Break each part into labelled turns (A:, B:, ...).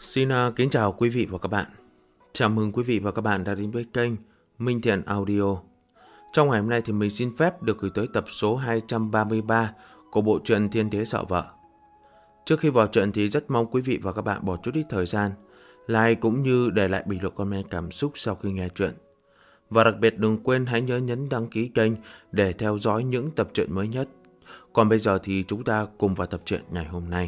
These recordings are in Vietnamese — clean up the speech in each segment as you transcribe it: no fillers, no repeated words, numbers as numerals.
A: Xin kính chào quý vị và các bạn. Chào mừng quý vị và các bạn đã đến với kênh Minh Thiện Audio. Trong ngày hôm nay thì mình xin phép được gửi tới tập số 233 của bộ truyện Thiên Đế Sợ Vợ. Trước khi vào truyện thì rất mong quý vị và các bạn bỏ chút ít thời gian like cũng như để lại bình luận comment cảm xúc sau khi nghe truyện. Và đặc biệt đừng quên hãy nhớ nhấn đăng ký kênh để theo dõi những tập truyện mới nhất. Còn bây giờ thì chúng ta cùng vào tập truyện ngày hôm nay.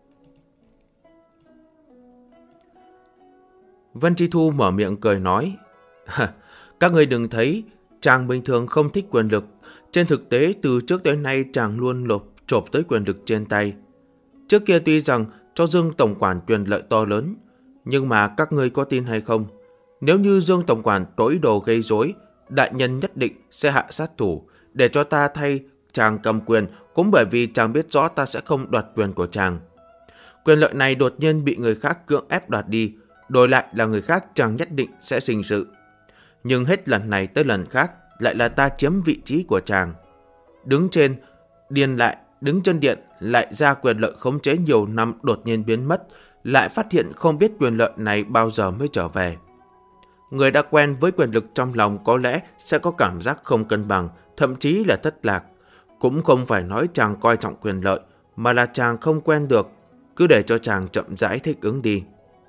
A: Vân Chi Thu mở miệng cười nói: Các người đừng thấy chàng bình thường không thích quyền lực. Trên thực tế từ trước tới nay chàng luôn chộp tới quyền lực trên tay. Trước kia tuy rằng cho Dương Tổng Quản quyền lợi to lớn, nhưng mà các ngươi có tin hay không, nếu như Dương Tổng Quản có ý đồ gây rối, đại nhân nhất định sẽ hạ sát thủ để cho ta thay chàng cầm quyền, cũng bởi vì chàng biết rõ ta sẽ không đoạt quyền của chàng. Quyền lợi này đột nhiên bị người khác cưỡng ép đoạt đi, đổi lại là người khác chàng nhất định sẽ sinh sự. Nhưng hết lần này tới lần khác lại là ta chiếm vị trí của chàng. Đứng trên điện lại ra quyền lợi khống chế nhiều năm đột nhiên biến mất, lại phát hiện không biết quyền lợi này bao giờ mới trở về. Người đã quen với quyền lực trong lòng có lẽ sẽ có cảm giác không cân bằng, thậm chí là thất lạc. Cũng không phải nói chàng coi trọng quyền lợi, mà là chàng không quen được, cứ để cho chàng chậm rãi thích ứng đi.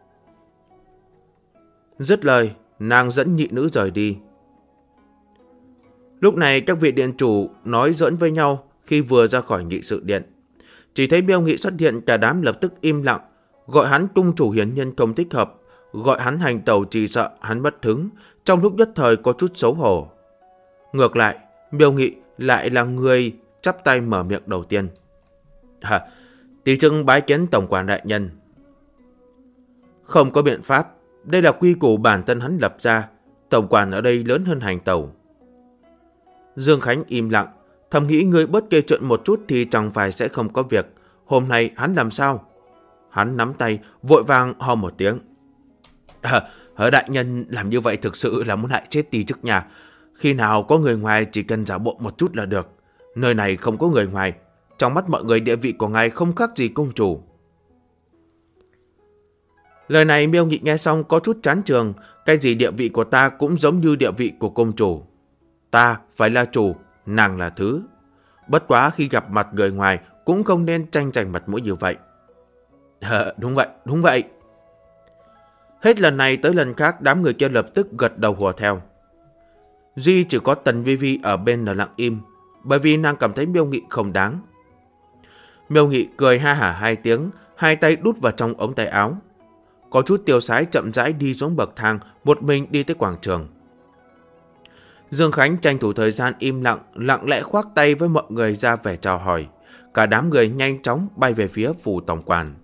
A: Dứt lời, nàng dẫn nhị nữ rời đi. Lúc này các vị điện chủ nói giỡn với nhau khi vừa ra khỏi nghị sự điện. Chỉ thấy Miêu Nghị xuất hiện, cả đám lập tức im lặng. Gọi hắn cung chủ hiền nhân không thích hợp, gọi hắn hành tẩu chỉ sợ hắn mất hứng, trong lúc nhất thời có chút xấu hổ. Ngược lại, Miêu Nghị lại là người chắp tay mở miệng đầu tiên. Tỷ trưng bái kiến Tổng Quản đại nhân. Không có biện pháp, đây là quy củ bản thân hắn lập ra, Tổng Quản ở đây lớn hơn hành tẩu. Dương Khánh im lặng, thầm nghĩ người bớt kê chuyện một chút thì chẳng phải sẽ không có việc. Hôm nay hắn làm sao? Hắn nắm tay, vội vàng ho một tiếng. Đại nhân làm như vậy thực sự là muốn hại chết Tỷ chức nhà. Khi nào có người ngoài chỉ cần giả bộ một chút là được. Nơi này không có người ngoài, trong mắt mọi người địa vị của ngài không khác gì công chủ. Lời này Miêu Nghị nghe xong có chút chán trường. Cái gì địa vị của ta cũng giống như địa vị của công chủ. Ta phải là chủ, nàng là thứ. Bất quá khi gặp mặt người ngoài cũng không nên tranh giành mặt mũi như vậy. Đúng vậy. Hết lần này tới lần khác đám người kia lập tức gật đầu hùa theo. Duy chỉ có Tần Vi Vi ở bên là lặng im, bởi vì nàng cảm thấy Miêu Nghị không đáng. Miêu Nghị cười ha hả hai tiếng, hai tay đút vào trong ống tay áo. Có chút tiêu sái chậm rãi đi xuống bậc thang, một mình đi tới quảng trường. Dương Khánh tranh thủ thời gian im lặng, lặng lẽ khoác tay với mọi người ra vẻ chào hỏi. Cả đám người nhanh chóng bay về phía phủ tổng quản.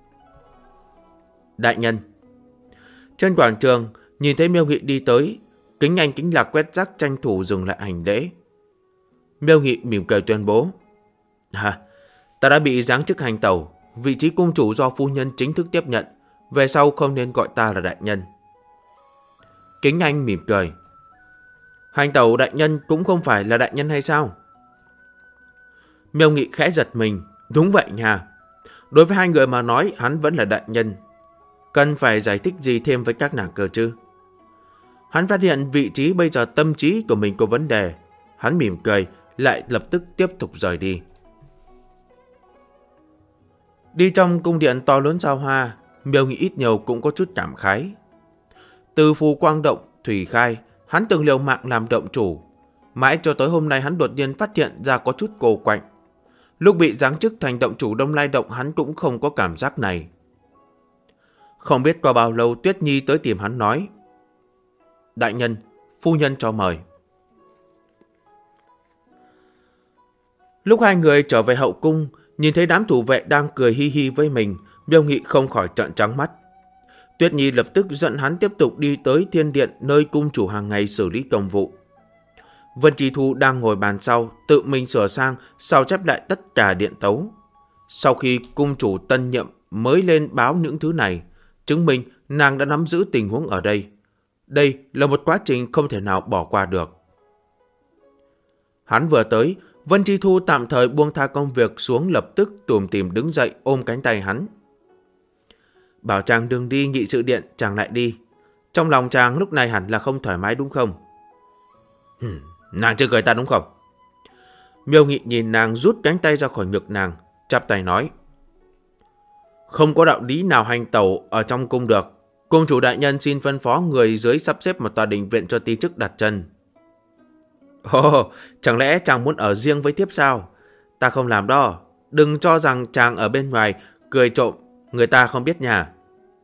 A: Đại nhân. Trên quảng trường, nhìn thấy Miêu Nghị đi tới, Kính Anh Kính Lạc quét rác tranh thủ dừng lại hành lễ. Miêu Nghị mỉm cười tuyên bố: Ta đã bị giáng chức hành tẩu, vị trí cung chủ do phu nhân chính thức tiếp nhận, về sau không nên gọi ta là đại nhân. Kính Anh mỉm cười: Hành tẩu đại nhân cũng không phải là đại nhân hay sao? Miêu Nghị khẽ giật mình. Đúng vậy nha. Đối với hai người mà nói hắn vẫn là đại nhân. Cần phải giải thích gì thêm với các nàng cơ chứ? Hắn phát hiện vị trí bây giờ tâm trí của mình có vấn đề. Hắn mỉm cười, lại lập tức tiếp tục rời đi. Đi trong cung điện to lớn sao hoa, Miêu Nghị ít nhiều cũng có chút cảm khái. Từ Phù Quang Động, Thủy Khai, hắn từng liều mạng làm động chủ. Mãi cho tới hôm nay hắn đột nhiên phát hiện ra có chút cô quạnh. Lúc bị giáng chức thành động chủ Đông Lai Động hắn cũng không có cảm giác này. Không biết qua bao lâu Tuyết Nhi tới tìm hắn nói: Đại nhân, phu nhân cho mời. Lúc hai người trở về hậu cung, nhìn thấy đám thủ vệ đang cười hi hi với mình, Miêu Nghị không khỏi trợn trắng mắt. Tuyết Nhi lập tức dẫn hắn tiếp tục đi tới thiên điện nơi cung chủ hàng ngày xử lý công vụ. Vân Chi Thu đang ngồi bàn sau, tự mình sửa sang, sao chép lại tất cả điện tấu. Sau khi cung chủ tân nhậm mới lên báo những thứ này, chứng minh nàng đã nắm giữ tình huống ở đây. Đây là một quá trình không thể nào bỏ qua được. Hắn vừa tới, Vân Chi Thu tạm thời buông tha công việc xuống, lập tức tủm tỉm đứng dậy ôm cánh tay hắn. Bảo chàng đừng đi nghị sự điện, chàng lại đi. Trong lòng chàng lúc này hẳn là không thoải mái đúng không? Nàng chưa cười ta đúng không? Miêu Nghị nhìn nàng rút cánh tay ra khỏi ngực nàng, chắp tay nói. Không có đạo lý nào hành tẩu ở trong cung được. Cung chủ đại nhân xin phân phó người dưới sắp xếp một tòa đình viện cho ti chức đặt chân. Ồ, chẳng lẽ chàng muốn ở riêng với thiếp sao? Ta không làm đó. Đừng cho rằng chàng ở bên ngoài cười trộm, người ta không biết nhà.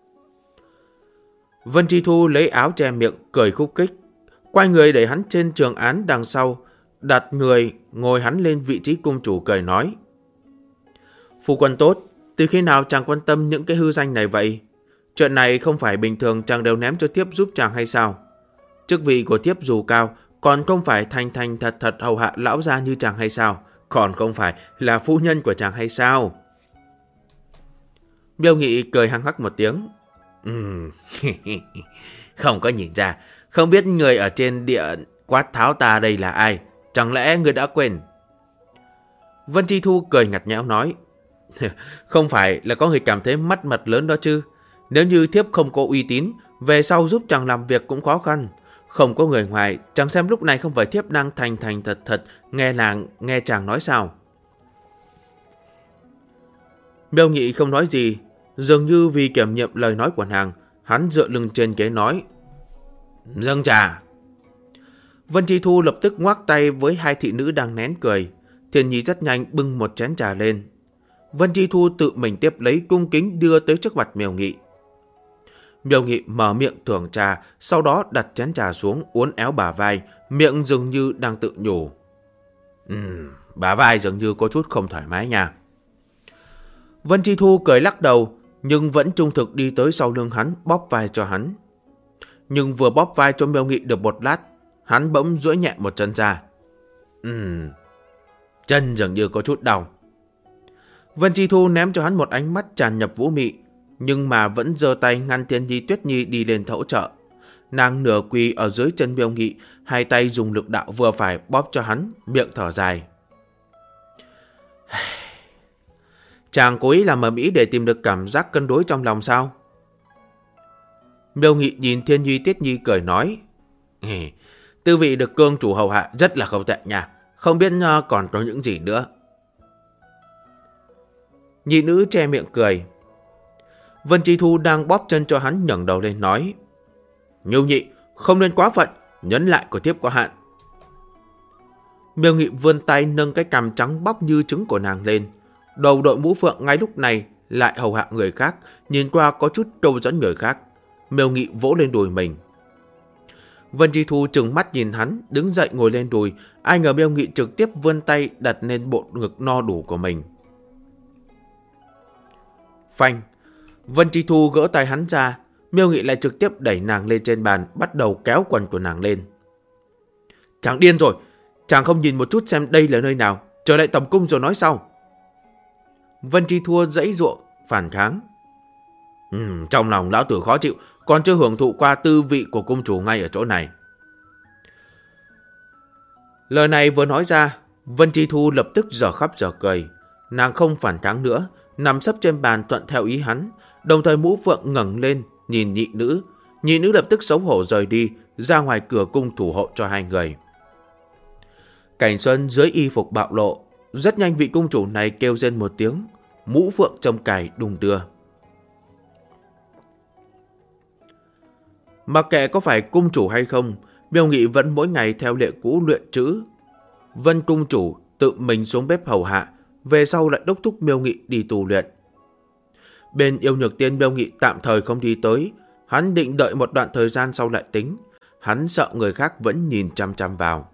A: Vân Chi Thu lấy áo che miệng, cười khúc khích. Quay người đẩy hắn trên trường án đằng sau, đặt người ngồi hắn lên vị trí cung chủ, cười nói. Phu quân tốt, từ khi nào chàng quan tâm những cái hư danh này vậy? Chuyện này không phải bình thường chàng đều ném cho thiếp giúp chàng hay sao? Chức vị của thiếp dù cao, còn không phải thành thành thật thật hầu hạ lão gia như chàng hay sao? Còn không phải là phu nhân của chàng hay sao? Miêu Nghị cười hăng hắc một tiếng. Không có nhìn ra, không biết người ở trên địa quát tháo ta đây là ai? Chẳng lẽ người đã quên? Vân Chi Thu cười ngặt nhẽo nói. Không phải là có người cảm thấy mắt mật lớn đó chứ. Nếu như thiếp không có uy tín, về sau giúp chàng làm việc cũng khó khăn. Không có người ngoài, chàng xem lúc này không phải thiếp đang thành thành thật thật nghe chàng nói sao? Miêu Nghị không nói gì, dường như vì kiểm nghiệm lời nói của nàng, hắn dựa lưng trên ghế nói. Dâng trà. Vân Chi Thu lập tức ngoác tay với hai thị nữ đang nén cười. Thiên Nhi rất nhanh bưng một chén trà lên. Vân Chi Thu tự mình tiếp lấy, cung kính đưa tới trước mặt Miêu Nghị. Miêu Nghị mở miệng thưởng trà, sau đó đặt chén trà xuống, uốn éo bả vai, miệng dường như đang tự nhủ. Bả vai dường như có chút không thoải mái nha. Vân Chi Thu cười lắc đầu, nhưng vẫn trung thực đi tới sau lưng hắn, bóp vai cho hắn. Nhưng vừa bóp vai cho Miêu Nghị được một lát, hắn bỗng duỗi nhẹ một chân ra. Chân dường như có chút đau. Vân Chi Thu ném cho hắn một ánh mắt tràn nhập vũ mị, nhưng mà vẫn giơ tay ngăn Thiên Nhi Tuyết Nhi đi lên hỗ trợ. Nàng nửa quỳ ở dưới chân Miêu Nghị, hai tay dùng lực đạo vừa phải bóp cho hắn, miệng thở dài. Chàng cố ý làm ầm ĩ để tìm được cảm giác cân đối trong lòng sao? Miêu Nghị nhìn Thiên Nhi Tuyết Nhi cười nói. Tư vị được cương chủ hầu hạ rất là không tệ nha, không biết còn có những gì nữa. Nhị nữ che miệng cười. Vân Chi Thu đang bóp chân cho hắn ngẩng đầu lên nói. Miêu Nhị, không nên quá phận, nhấn lại của thiếp có hạn. Miêu Nghị vươn tay nâng cái cằm trắng bóc như trứng của nàng lên. Đầu đội mũ phượng ngay lúc này lại hầu hạ người khác, nhìn qua có chút câu dẫn người khác. Miêu Nghị vỗ lên đùi mình. Vân Chi Thu trừng mắt nhìn hắn, đứng dậy ngồi lên đùi. Ai ngờ Miêu Nghị trực tiếp vươn tay đặt lên bộ ngực no đủ của mình. Phanh! Vân Chi Thu gỡ tay hắn ra. Miêu Nghị lại trực tiếp đẩy nàng lên trên bàn, bắt đầu kéo quần của nàng lên. Chàng điên rồi, chàng không nhìn một chút xem đây là nơi nào, trở lại tầm cung rồi nói sau. Vân Chi Thu giãy giụa phản kháng. Trong lòng lão tử khó chịu, còn chưa hưởng thụ qua tư vị của cung chủ ngay ở chỗ này. Lời này vừa nói ra, Vân Chi Thu lập tức dở khóc dở cười. Nàng không phản kháng nữa, nằm sấp trên bàn thuận theo ý hắn, đồng thời mũ phượng ngẩng lên nhìn nhị nữ. Nhị nữ lập tức xấu hổ rời đi, ra ngoài cửa cung thủ hộ cho hai người. Cảnh Xuân dưới y phục bạo lộ, rất nhanh vị cung chủ này kêu rên một tiếng, mũ phượng trông cài đùng đưa. Mặc kệ có phải cung chủ hay không, Miêu Nghị vẫn mỗi ngày theo lệ cũ luyện chữ. Vân cung chủ tự mình xuống bếp hầu hạ, về sau lại đốc thúc Miêu Nghị đi tu luyện. Bên Yêu Nhược Tiên, Miêu Nghị tạm thời không đi tới, hắn định đợi một đoạn thời gian sau lại tính. Hắn sợ người khác vẫn nhìn chăm chăm vào.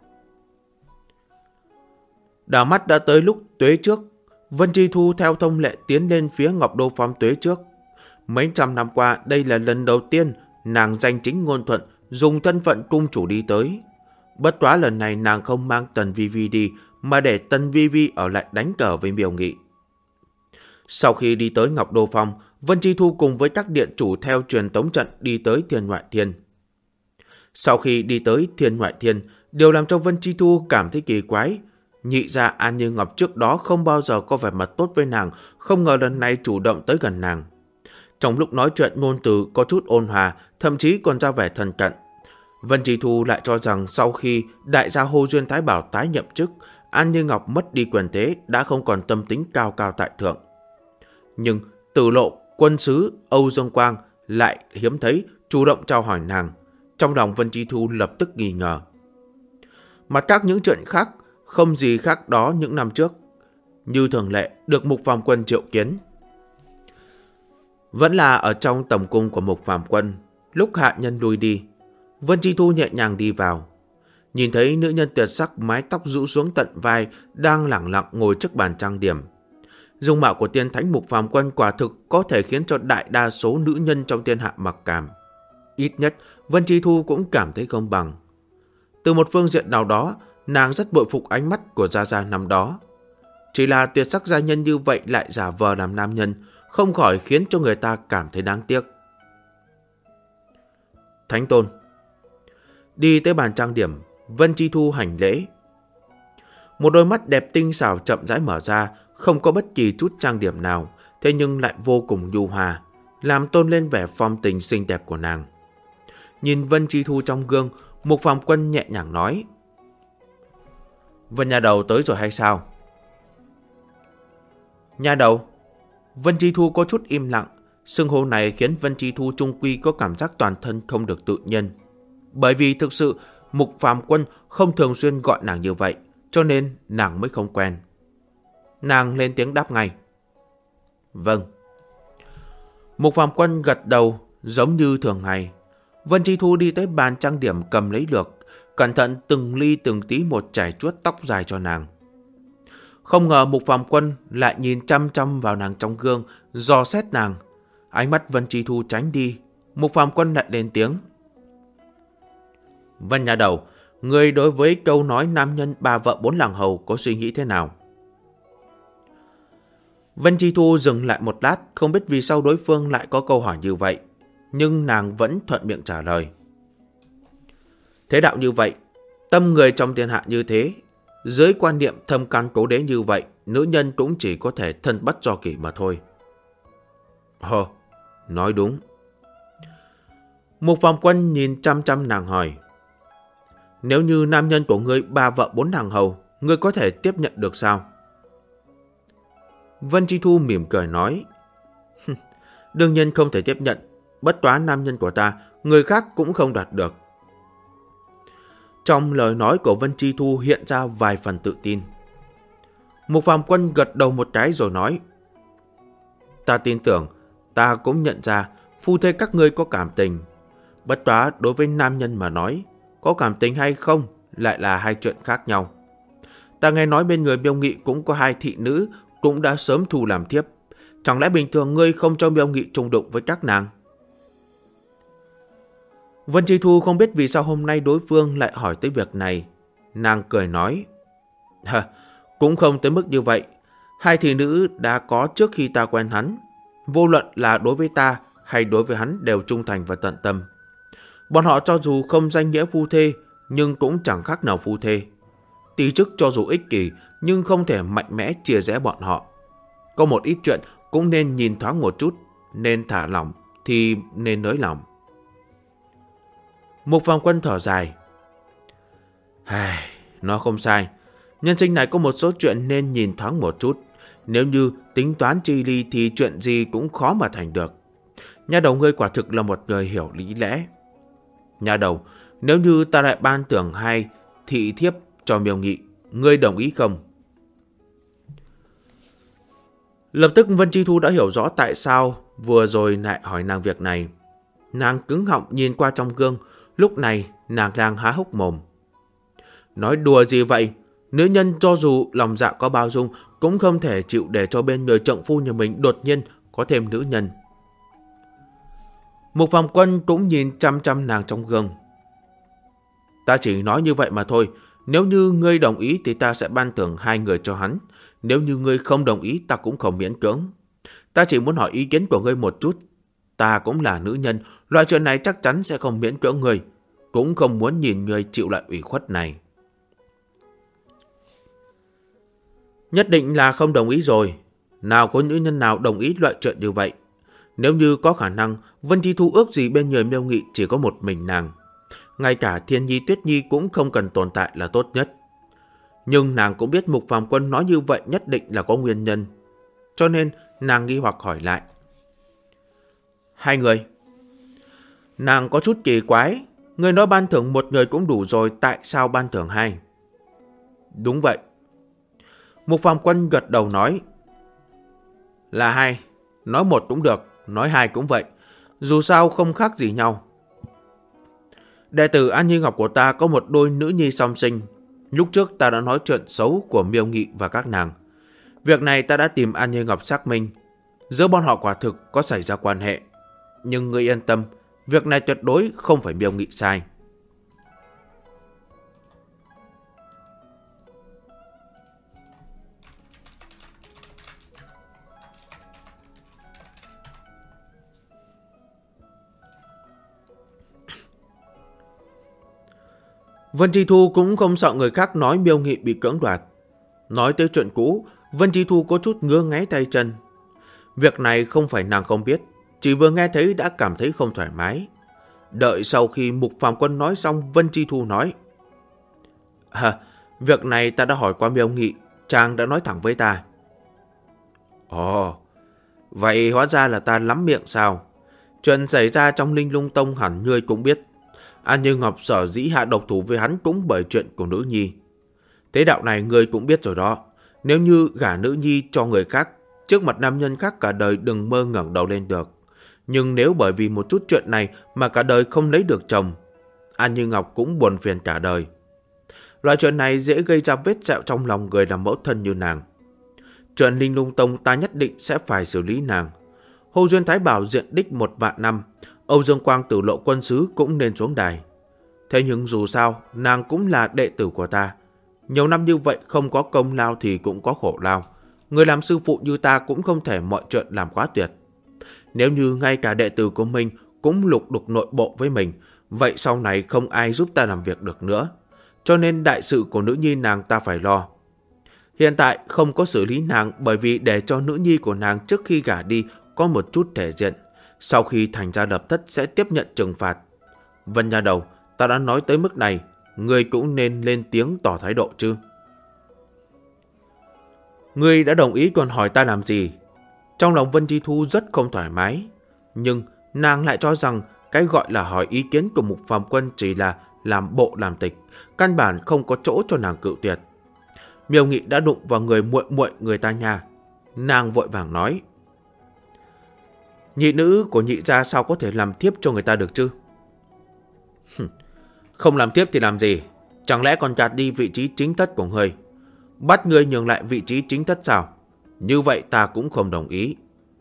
A: Đảo mắt đã tới lúc tuế trước, Vân Chi Thu theo thông lệ tiến lên phía Ngọc Đô Phong tuế trước. Mấy trăm năm qua, đây là lần đầu tiên nàng danh chính ngôn thuận dùng thân phận cung chủ đi tới. Bất quá lần này nàng không mang Tần Vi Vi đi, mà để Tần Vi Vi ở lại đánh cờ với Miêu Nghị. Sau khi đi tới Ngọc Đô Phong, Vân Chi Thu cùng với các điện chủ theo truyền tống trận đi tới Thiên Ngoại Thiên. Sau khi đi tới Thiên Ngoại Thiên, điều làm cho Vân Chi Thu cảm thấy kỳ quái. Nhị gia An Như Ngọc trước đó không bao giờ có vẻ mặt tốt với nàng, không ngờ lần này chủ động tới gần nàng. Trong lúc nói chuyện ngôn từ có chút ôn hòa, thậm chí còn ra vẻ thân cận. Vân Chi Thu lại cho rằng sau khi đại gia Hồ Duyên Thái Bảo tái nhậm chức, An Như Ngọc mất đi quyền thế đã không còn tâm tính cao cao tại thượng. Nhưng Tử Lộ, quân sứ Âu Dương Quang lại hiếm thấy chủ động chào hỏi nàng. Trong lòng Vân Chi Thu lập tức nghi ngờ. Mặt khác những chuyện khác không gì khác đó những năm trước, như thường lệ được Mục Phàm Quân triệu kiến. Vẫn là ở trong tầm cung của Mục Phàm Quân, lúc hạ nhân lui đi, Vân Chi Thu nhẹ nhàng đi vào. Nhìn thấy nữ nhân tuyệt sắc mái tóc rũ xuống tận vai đang lẳng lặng ngồi trước bàn trang điểm. Dung mạo của tiên thánh Mục Phàm Quân quả thực có thể khiến cho đại đa số nữ nhân trong thiên hạ mặc cảm. Ít nhất Vân Chi Thu cũng cảm thấy không bằng. Từ một phương diện nào đó, nàng rất bội phục ánh mắt của Gia Gia năm đó. Chỉ là tuyệt sắc gia nhân như vậy lại giả vờ làm nam nhân, không khỏi khiến cho người ta cảm thấy đáng tiếc. Thánh Tôn. Đi tới bàn trang điểm, Vân Chi Thu hành lễ. Một đôi mắt đẹp tinh xảo chậm rãi mở ra, không có bất kỳ chút trang điểm nào, thế nhưng lại vô cùng nhu hòa, làm tôn lên vẻ phong tình xinh đẹp của nàng. Nhìn Vân Chi Thu trong gương, Mục Phàm Quân nhẹ nhàng nói: Vân nhà đầu tới rồi hay sao? Nhà đầu? Vân Chi Thu có chút im lặng. Xưng hô này khiến Vân Chi Thu trung quy có cảm giác toàn thân không được tự nhiên. Bởi vì thực sự Mục Phàm Quân không thường xuyên gọi nàng như vậy, cho nên nàng mới không quen. Nàng lên tiếng đáp ngay: Vâng. Mục Phàm Quân gật đầu giống như thường ngày. Vân Chi Thu đi tới bàn trang điểm cầm lấy lược, cẩn thận từng ly từng tí một chải chuốt tóc dài cho nàng. Không ngờ Mục Phàm Quân lại nhìn chăm chăm vào nàng trong gương, dò xét nàng. Ánh mắt Vân Chi Thu tránh đi. Mục Phàm Quân lại lên tiếng: Vân nhà đầu, người đối với câu nói nam nhân ba vợ bốn làng hầu có suy nghĩ thế nào? Vân Chi Thu dừng lại một lát, không biết vì sao đối phương lại có câu hỏi như vậy, nhưng nàng vẫn thuận miệng trả lời: Thế đạo như vậy, tâm người trong thiên hạ như thế, dưới quan niệm thâm căn cố đế như vậy, nữ nhân cũng chỉ có thể thân bất do kỷ mà thôi. Nói đúng. Mục Phàm Quân nhìn chăm chăm nàng hỏi: Nếu như nam nhân của ngươi ba vợ bốn nàng hầu, ngươi có thể tiếp nhận được sao? Vân Chi Thu mỉm cười nói: Đương nhiên không thể tiếp nhận, bất quá nam nhân của ta, người khác cũng không đoạt được. Trong lời nói của Vân Chi Thu hiện ra vài phần tự tin. Mục Phàm Quân gật đầu một cái rồi nói: Ta tin tưởng, ta cũng nhận ra phu thê các ngươi có cảm tình. Bất quá đối với nam nhân mà nói, có cảm tình hay không lại là hai chuyện khác nhau. Ta nghe nói bên người Miêu Nghị cũng có hai thị nữ cũng đã sớm thu làm thiếp. Chẳng lẽ bình thường ngươi không cho Miêu Nghị chung đụng với các nàng? Vân Chi Thu không biết vì sao hôm nay đối phương lại hỏi tới việc này. Nàng cười nói: Cũng không tới mức như vậy. Hai thị nữ đã có trước khi ta quen hắn. Vô luận là đối với ta hay đối với hắn đều trung thành và tận tâm. Bọn họ cho dù không danh nghĩa phu thê, nhưng cũng chẳng khác nào phu thê. Tỷ chức cho dù ích kỷ, nhưng không thể mạnh mẽ chia rẽ bọn họ. Có một ít chuyện cũng nên nhìn thoáng một chút, nên thả lỏng thì nên nới lỏng. Mục Phàm Quân thở dài: Nó không sai. Nhân sinh này có một số chuyện nên nhìn thoáng một chút. Nếu như tính toán chi ly thì chuyện gì cũng khó mà thành được. Nhà đầu ngươi quả thực là một người hiểu lý lẽ. Nhà đầu, nếu như ta lại ban thưởng hai thị thiếp cho Miêu Nghị, ngươi đồng ý không? Lập tức Vân Chi Thu đã hiểu rõ tại sao vừa rồi lại hỏi nàng việc này. Nàng cứng họng nhìn qua trong gương, lúc này nàng đang há hốc mồm. Nói đùa gì vậy? Nữ nhân cho dù lòng dạ có bao dung cũng không thể chịu để cho bên người trượng phu nhà mình đột nhiên có thêm nữ nhân. Mục Phàm Quân cũng nhìn chăm chăm nàng trong gương. Ta chỉ nói như vậy mà thôi. Nếu như ngươi đồng ý thì ta sẽ ban thưởng hai người cho hắn. Nếu như ngươi không đồng ý ta cũng không miễn cưỡng. Ta chỉ muốn hỏi ý kiến của ngươi một chút. Ta cũng là nữ nhân, loại chuyện này chắc chắn sẽ không miễn cưỡng ngươi. Cũng không muốn nhìn ngươi chịu lại ủy khuất này. Nhất định là không đồng ý rồi. Nào có nữ nhân nào đồng ý loại chuyện như vậy. Nếu như có khả năng, Vân Chi Thu ước gì bên người Miêu Nghị chỉ có một mình nàng. Ngay cả Thiên Nhi Tuyết Nhi cũng không cần tồn tại là tốt nhất. Nhưng nàng cũng biết Mục Phàm Quân nói như vậy nhất định là có nguyên nhân. Cho nên nàng nghi hoặc hỏi lại. Hai người. Nàng có chút kỳ quái. Người nói ban thưởng một người cũng đủ rồi, tại sao ban thưởng hai? Đúng vậy. Mục Phàm Quân gật đầu nói. Là hai. Nói một cũng được, nói hai cũng vậy. Dù sao không khác gì nhau. Đệ tử An Nhi Ngọc của ta có một đôi nữ nhi song sinh. Lúc trước ta đã nói chuyện xấu của Miêu Nghị và các nàng. Việc này ta đã tìm An Nhi Ngọc xác minh. Giữa bọn họ quả thực có xảy ra quan hệ. Nhưng ngươi yên tâm, việc này tuyệt đối không phải Miêu Nghị sai. Vân Chi Thu cũng không sợ người khác nói Miêu Nghị bị cưỡng đoạt. Nói tới chuyện cũ, Vân Chi Thu có chút ngứa ngáy tay chân. Việc này không phải nàng không biết, chỉ vừa nghe thấy đã cảm thấy không thoải mái. Đợi sau khi Mục Phàm Quân nói xong, Vân Chi Thu nói. Việc này ta đã hỏi qua Miêu Nghị, chàng đã nói thẳng với ta. Ồ, vậy hóa ra là ta lắm miệng sao? Chuyện xảy ra trong Linh Lung Tông hẳn ngươi cũng biết. An Như Ngọc sở dĩ hạ độc thủ với hắn cũng bởi chuyện của nữ nhi. Thế đạo này ngươi cũng biết rồi đó. Nếu như gả nữ nhi cho người khác, trước mặt nam nhân khác cả đời đừng mơ ngẩng đầu lên được. Nhưng nếu bởi vì một chút chuyện này mà cả đời không lấy được chồng, An Như Ngọc cũng buồn phiền cả đời. Loại chuyện này dễ gây ra vết sẹo trong lòng người làm mẫu thân như nàng. Chuyện Linh Lung Tông ta nhất định sẽ phải xử lý nàng. Hồ Duyên Thái Bảo diện đích 1.000 năm, Âu Dương Quang Tử Lộ quân sứ cũng nên xuống đài. Thế nhưng dù sao, nàng cũng là đệ tử của ta. Nhiều năm như vậy không có công lao thì cũng có khổ lao. Người làm sư phụ như ta cũng không thể mọi chuyện làm quá tuyệt. Nếu như ngay cả đệ tử của mình cũng lục đục nội bộ với mình, vậy sau này không ai giúp ta làm việc được nữa. Cho nên đại sự của nữ nhi nàng ta phải lo. Hiện tại không có xử lý nàng bởi vì để cho nữ nhi của nàng trước khi gả đi có một chút thể diện. Sau khi thành ra lập thất sẽ tiếp nhận trừng phạt. Vân nha đầu, ta đã nói tới mức này, ngươi cũng nên lên tiếng tỏ thái độ chứ. Ngươi đã đồng ý còn hỏi ta làm gì? Trong lòng Vân Chi Thu rất không thoải mái. Nhưng nàng lại cho rằng cái gọi là hỏi ý kiến của Mục Phàm Quân chỉ là làm bộ làm tịch, căn bản không có chỗ cho nàng cự tuyệt. Miêu Nghị đã đụng vào người muội muội người ta nha. Nàng vội vàng nói. Nhị nữ của nhị gia sao có thể làm thiếp cho người ta được chứ? Không làm thiếp thì làm gì? Chẳng lẽ còn gạt đi vị trí chính thất của ngươi? Bắt ngươi nhường lại vị trí chính thất sao? Như vậy ta cũng không đồng ý.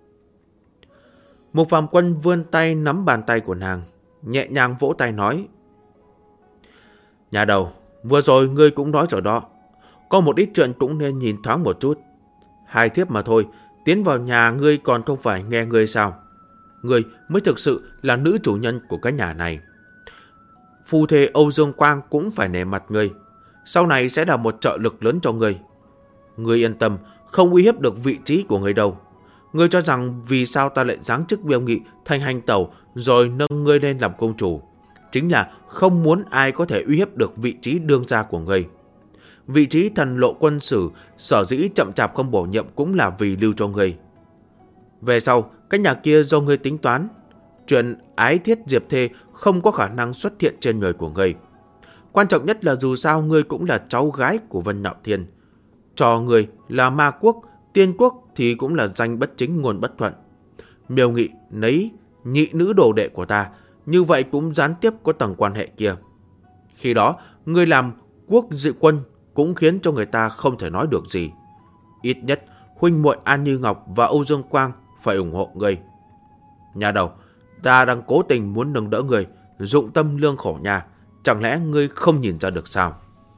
A: Mục Phàm Quân vươn tay nắm bàn tay của nàng, nhẹ nhàng vỗ tay nói. Nhà đầu, vừa rồi ngươi cũng nói rồi đó. Có một ít chuyện cũng nên nhìn thoáng một chút. Hai thiếp mà thôi, tiến vào nhà ngươi còn không phải nghe ngươi sao? Ngươi mới thực sự là nữ chủ nhân của cái nhà này. Phu thê Âu Dương Quang cũng phải nể mặt ngươi. Sau này sẽ là một trợ lực lớn cho ngươi. Ngươi yên tâm, không uy hiếp được vị trí của ngươi đâu. Ngươi cho rằng vì sao ta lại giáng chức Miêu Nghị thành hành tẩu rồi nâng ngươi lên làm công chủ? Chính là không muốn ai có thể uy hiếp được vị trí đương gia của ngươi. Vị trí thần lộ quân sử sở dĩ chậm chạp không bổ nhiệm cũng là vì lưu cho ngươi. Về sau, cái nhà kia do ngươi tính toán. Chuyện ái thiết diệp thê không có khả năng xuất hiện trên người của ngươi. Quan trọng nhất là dù sao ngươi cũng là cháu gái của Vân Nạo Thiên. Cho ngươi là ma quốc, tiên quốc thì cũng là danh bất chính ngôn bất thuận. Miêu Nghị nấy nhị nữ đồ đệ của ta, như vậy cũng gián tiếp có tầng quan hệ kia. Khi đó, ngươi làm quốc dự quân cũng khiến cho người ta không thể nói được gì. Ít nhất, huynh muội An Như Ngọc và Âu Dương Quang phải ủng hộ ngươi. Nhà đầu, ta đang cố tình muốn nâng đỡ ngươi, dụng tâm lương khổ nhà. Chẳng lẽ ngươi không nhìn ra được sao?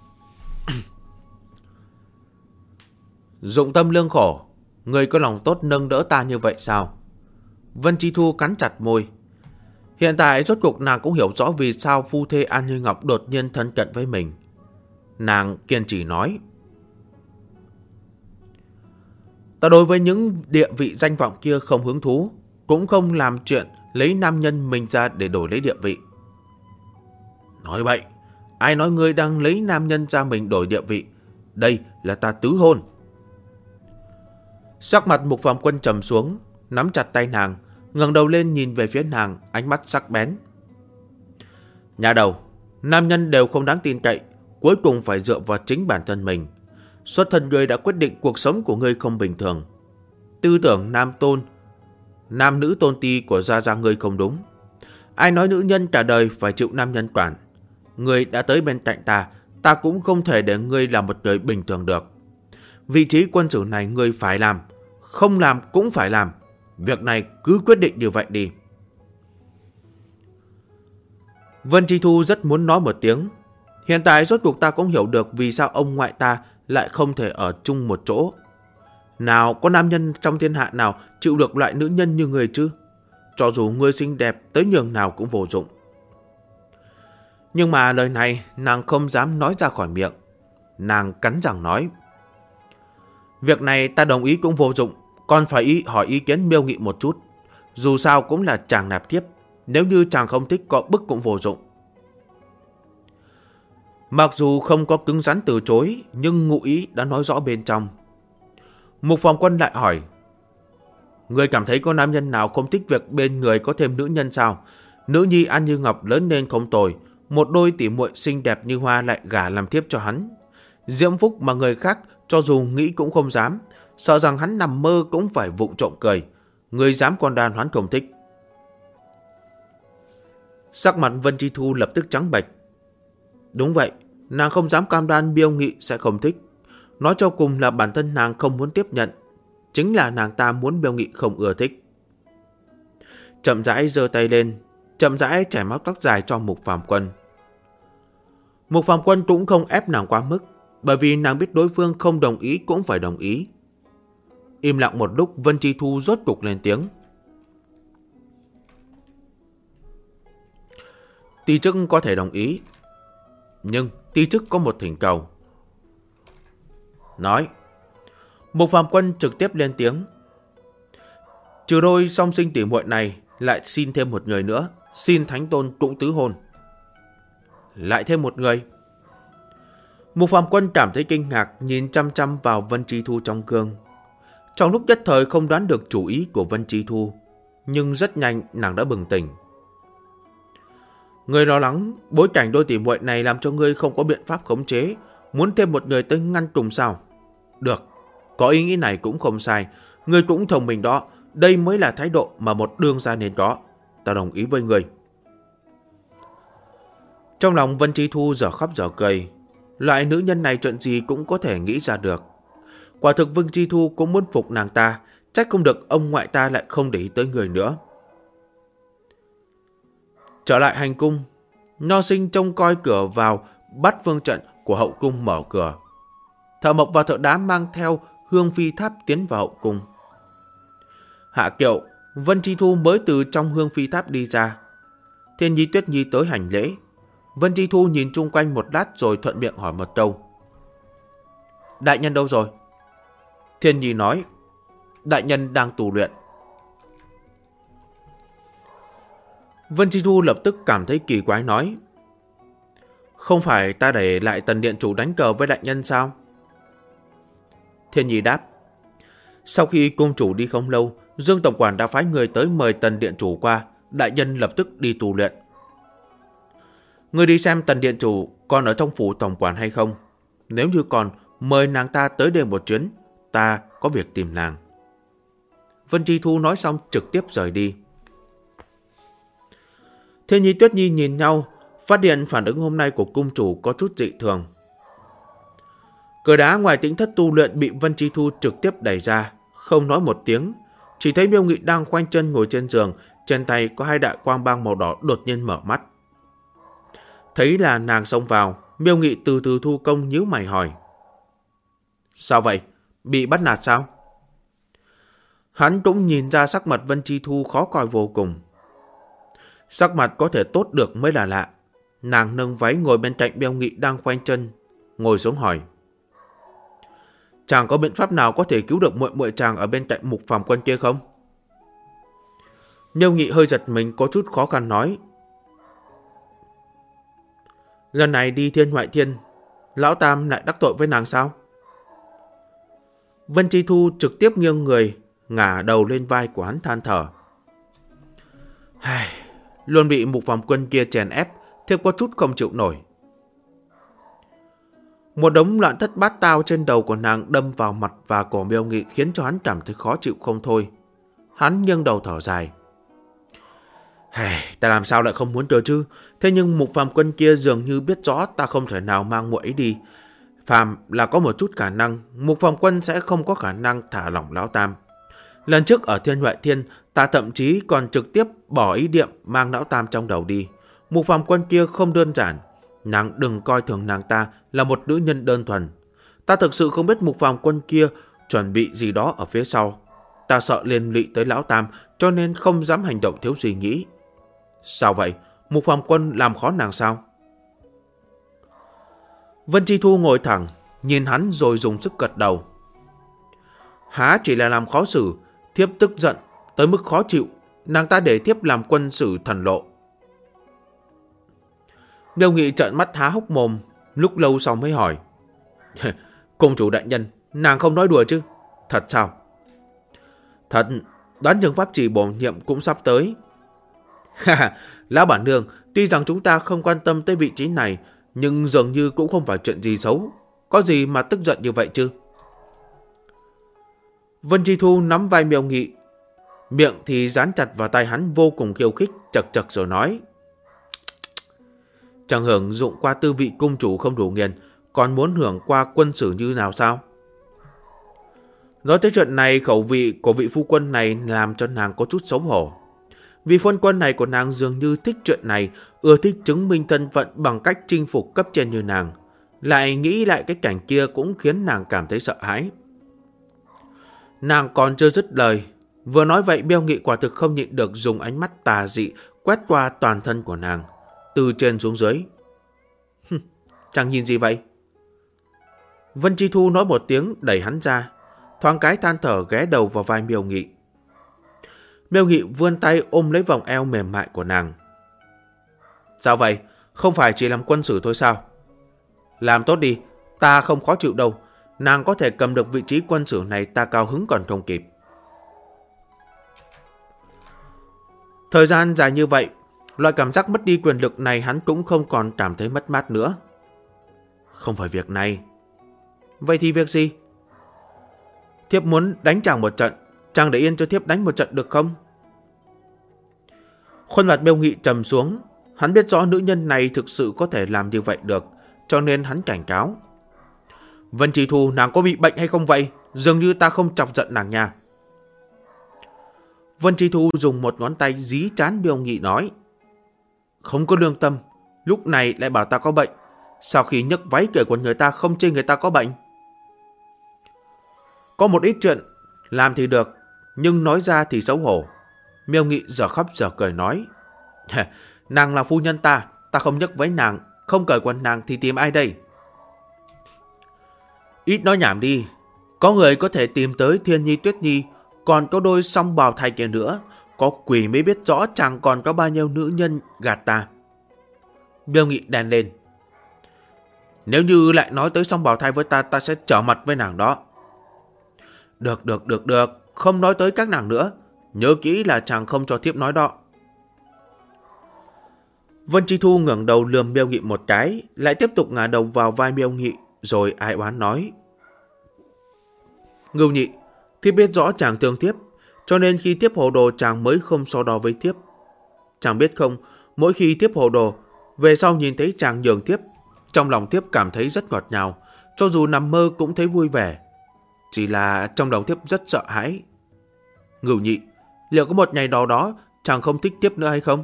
A: Dụng tâm lương khổ, ngươi có lòng tốt nâng đỡ ta như vậy sao? Vân Chi Thu cắn chặt môi. Hiện tại rốt cuộc nàng cũng hiểu rõ vì sao phu thê An Như Ngọc đột nhiên thân cận với mình. Nàng kiên trì nói. Ta đối với những địa vị danh vọng kia không hứng thú. cũng không làm chuyện lấy nam nhân mình ra để đổi lấy địa vị. Nói bậy, ai nói ngươi đang lấy nam nhân ra mình đổi địa vị? Đây là ta tứ hôn. Sắc mặt Mục Phàm Quân trầm xuống, nắm chặt tay nàng, ngẩng đầu lên nhìn về phía nàng, ánh mắt sắc bén. Nhà đầu, nam nhân đều không đáng tin cậy, cuối cùng phải dựa vào chính bản thân mình. Xuất thân ngươi đã quyết định cuộc sống của ngươi không bình thường. Tư tưởng nam nữ tôn ti của gia ngươi không đúng. Ai nói nữ nhân cả đời phải chịu nam nhân quản? Ngươi đã tới bên cạnh ta cũng không thể để ngươi là một người bình thường được. Vị trí quân chủ này ngươi phải làm, không làm cũng phải làm. Việc này cứ quyết định như vậy đi. Vân Chi Thu rất muốn nói một tiếng. Hiện tại rốt cuộc ta cũng hiểu được vì sao ông ngoại ta lại không thể ở chung một chỗ. Nào có nam nhân trong thiên hạ nào chịu được loại nữ nhân như người chứ? Cho dù ngươi xinh đẹp tới nhường nào cũng vô dụng. Nhưng mà lời này nàng không dám nói ra khỏi miệng. Nàng cắn răng nói. Việc này ta đồng ý cũng vô dụng, còn phải hỏi ý kiến Miêu Nghị một chút. Dù sao cũng là chàng nạp thiếp, nếu như chàng không thích có bức cũng vô dụng. Mặc dù không có cứng rắn từ chối, nhưng ngụ ý đã nói rõ bên trong. Mục Phàm Quân lại hỏi. Ngươi cảm thấy có nam nhân nào không thích việc bên người có thêm nữ nhân sao? Nữ nhi An Như Ngọc lớn lên không tồi, một đôi tỉ muội xinh đẹp như hoa lại gả làm thiếp cho hắn. Diễm phúc mà người khác cho dù nghĩ cũng không dám, sợ rằng hắn nằm mơ cũng phải vụng trộm cười. Ngươi dám con đàn hắn không thích. Sắc mặt Vân Chi Thu lập tức trắng bệch. Đúng vậy, nàng không dám cam đoan Miêu Nghị sẽ không thích. Nói cho cùng là bản thân nàng không muốn tiếp nhận. Chính là nàng ta muốn Miêu Nghị không ưa thích. Chậm rãi giơ tay lên, chậm rãi chải mái tóc dài cho Mục Phàm Quân. Mục Phàm Quân cũng không ép nàng quá mức, bởi vì nàng biết đối phương không đồng ý cũng phải đồng ý. Im lặng một lúc, Vân Chi Thu rốt cục lên tiếng. Ti chức có thể đồng ý, nhưng ti chức có một thỉnh cầu. Nói. Mục Phàm Quân trực tiếp lên tiếng. Trừ đôi song sinh tỉ muội này, lại xin thêm một người nữa, xin Thánh Tôn cũng tứ hôn. Lại thêm một người. Mục Phàm Quân cảm thấy kinh ngạc, nhìn chăm chăm vào Vân Chi Thu trong gương. Trong lúc nhất thời không đoán được chủ ý của Vân Chi Thu, nhưng rất nhanh nàng đã bừng tỉnh. Ngươi lo lắng bối cảnh đôi tỉ muội này làm cho ngươi không có biện pháp khống chế, muốn thêm một người tới ngăn cùng sao? Được, có ý nghĩ này cũng không sai, ngươi cũng thông minh đó, đây mới là thái độ mà một đương gia nên có. Ta đồng ý với ngươi. Trong lòng Vân Chi Thu dở khóc dở cười, loại nữ nhân này chuyện gì cũng có thể nghĩ ra được. Quả thực Vân Chi Thu cũng muốn phục nàng ta, trách không được ông ngoại ta lại không để ý tới người nữa. Trở lại hành cung, Nho Sinh trông coi cửa vào bắt phương trận của hậu cung mở cửa. Thợ mộc và thợ đá mang theo hương phi tháp tiến vào hậu cung. Hạ kiệu, Vân Chi Thu mới từ trong hương phi tháp đi ra. Thiên Nhi Tuyết Nhi tới hành lễ. Vân Chi Thu nhìn chung quanh một lát rồi thuận miệng hỏi một câu. Đại nhân đâu rồi? Thiên Nhi nói. Đại nhân đang tù luyện. Vân Chi Thu lập tức cảm thấy kỳ quái nói. Không phải ta để lại Tần Điện Chủ đánh cờ với đại nhân sao? Thiên Nhi đáp. Sau khi cung chủ đi không lâu, Dương Tổng Quản đã phái người tới mời Tần Điện Chủ qua, đại nhân lập tức đi tù luyện. Người đi xem Tần Điện Chủ còn ở trong phủ Tổng Quản hay không? Nếu như còn, mời nàng ta tới đây một chuyến, ta có việc tìm nàng. Vân Chi Thu nói xong trực tiếp rời đi. Thiên Nhi Tuyết Nhi nhìn nhau, phát hiện phản ứng hôm nay của cung chủ có chút dị thường. Cửa đá ngoài tĩnh thất tu luyện bị Vân Chi Thu trực tiếp đẩy ra, không nói một tiếng, chỉ thấy Miêu Nghị đang khoanh chân ngồi trên giường, trên tay có hai đại quang băng màu đỏ đột nhiên mở mắt. Thấy là nàng xông vào, Miêu Nghị từ từ thu công nhíu mày hỏi. Sao vậy? Bị bắt nạt sao? Hắn cũng nhìn ra sắc mặt Vân Chi Thu khó coi vô cùng. Sắc mặt có thể tốt được mới là lạ. Nàng nâng váy ngồi bên cạnh Miêu Nghị đang khoanh chân, ngồi xuống hỏi. Chàng có biện pháp nào có thể cứu được muội muội chàng ở bên cạnh Mục Phàm Quân kia không? Miêu Nghị hơi giật mình, có chút khó khăn nói. Lần này đi Thiên Ngoại Thiên, Lão Tam lại đắc tội với nàng sao? Vân Chi Thu trực tiếp nghiêng người, ngả đầu lên vai của hắn than thở. Luôn bị Mục Phàm Quân kia chèn ép, thiếp có chút không chịu nổi. Một đống loạn thất bát tao trên đầu của nàng đâm vào mặt và cổ Miêu Nghị khiến cho hắn cảm thấy khó chịu không thôi. Hắn nghiêng đầu thở dài. Ta làm sao lại không muốn chờ chứ? Thế nhưng Mục Phàm Quân kia dường như biết rõ ta không thể nào mang muội ấy đi. Phàm là có một chút khả năng, Mục Phàm Quân sẽ không có khả năng thả lỏng Lão Tam. Lần trước ở Thiên Ngoại Thiên, ta thậm chí còn trực tiếp bỏ ý niệm mang Lão Tam trong đầu đi. Mục Phàm Quân kia không đơn giản. Nàng đừng coi thường nàng ta là một nữ nhân đơn thuần. Ta thực sự không biết Mục Phàm Quân kia chuẩn bị gì đó ở phía sau. Ta sợ liên lụy tới Lão Tam cho nên không dám hành động thiếu suy nghĩ. Sao vậy? Mục Phàm Quân làm khó nàng sao? Vân Chi Thu ngồi thẳng, nhìn hắn rồi dùng sức gật đầu. Há chỉ là làm khó xử, thiếp tức giận tới mức khó chịu, nàng ta để thiếp làm quân sử thần lộ. Miêu Nghị trợn mắt há hốc mồm, lúc lâu sau mới hỏi. Công chủ đại nhân, nàng không nói đùa chứ? Thật sao? Thật, đoán chừng pháp chỉ bổ nhiệm cũng sắp tới. Lão bản nương, tuy rằng chúng ta không quan tâm tới vị trí này, nhưng dường như cũng không phải chuyện gì xấu. Có gì mà tức giận như vậy chứ? Vân Chi Thu nắm vai Miêu Nghị, miệng thì dán chặt vào tay hắn vô cùng khiêu khích, chật chật rồi nói. Chẳng hưởng dụng qua tư vị cung chủ không đủ nghiền, còn muốn hưởng qua quân sử như nào sao? Nói tới chuyện này, khẩu vị của vị phu quân này làm cho nàng có chút xấu hổ. Vị phu quân này của nàng dường như thích chuyện này, ưa thích chứng minh thân phận bằng cách chinh phục cấp trên như nàng. Lại nghĩ lại cái cảnh kia cũng khiến nàng cảm thấy sợ hãi. Nàng còn chưa dứt lời. Vừa nói vậy, Miêu Nghị quả thực không nhịn được dùng ánh mắt tà dị quét qua toàn thân của nàng, từ trên xuống dưới. Chẳng nhìn gì vậy? Vân Chi Thu nói một tiếng đẩy hắn ra, thoáng cái than thở ghé đầu vào vai Miêu Nghị. Miêu Nghị vươn tay ôm lấy vòng eo mềm mại của nàng. Sao vậy? Không phải chỉ làm quân sử thôi sao? Làm tốt đi, ta không khó chịu đâu. Nàng có thể cầm được vị trí quân sử này, ta cao hứng còn không kịp. Thời gian dài như vậy, loại cảm giác mất đi quyền lực này hắn cũng không còn cảm thấy mất mát nữa. Không phải việc này. Vậy thì việc gì? Thiếp muốn đánh chàng một trận, chàng để yên cho thiếp đánh một trận được không? Khuôn mặt Miêu Nghị trầm xuống. Hắn biết rõ nữ nhân này thực sự có thể làm như vậy được, cho nên hắn cảnh cáo. Vân Chi Thu, nàng có bị bệnh hay không vậy? Dường như ta không chọc giận nàng nha. Vân Chi Thu dùng một ngón tay dí trán Miêu Nghị nói. Không có lương tâm, lúc này lại bảo ta có bệnh. Sau khi nhấc váy cởi của người ta không chê người ta có bệnh? Có một ít chuyện làm thì được, nhưng nói ra thì xấu hổ. Miêu Nghị giờ khóc giờ cười nói. Nàng là phu nhân ta không nhấc váy nàng, không cởi quần nàng thì tìm ai đây? Ít nói nhảm đi. Có người có thể tìm tới Thiên Nhi Tuyết Nhi, còn có đôi song bào thai kia nữa. Có quỷ mới biết rõ chẳng còn có bao nhiêu nữ nhân gạt ta. Miêu Nghị đèn lên. Nếu như lại nói tới song bào thai với ta, ta sẽ trở mặt với nàng đó. Được, không nói tới các nàng nữa. Nhớ kỹ là chàng không cho thiếp nói đó. Vân Chi Thu ngẩng đầu lườm Miêu Nghị một cái, lại tiếp tục ngả đầu vào vai Miêu Nghị, rồi ai oán nói. Ngưu Nhị, thiếp biết rõ chàng thương thiếp, cho nên khi thiếp hồ đồ chàng mới không so đo với thiếp. Chàng biết không, mỗi khi thiếp hồ đồ, về sau nhìn thấy chàng nhường thiếp, trong lòng thiếp cảm thấy rất ngọt ngào, cho dù nằm mơ cũng thấy vui vẻ. Chỉ là trong lòng thiếp rất sợ hãi. Ngưu Nhị, liệu có một ngày nào đó chàng không thích thiếp nữa hay không?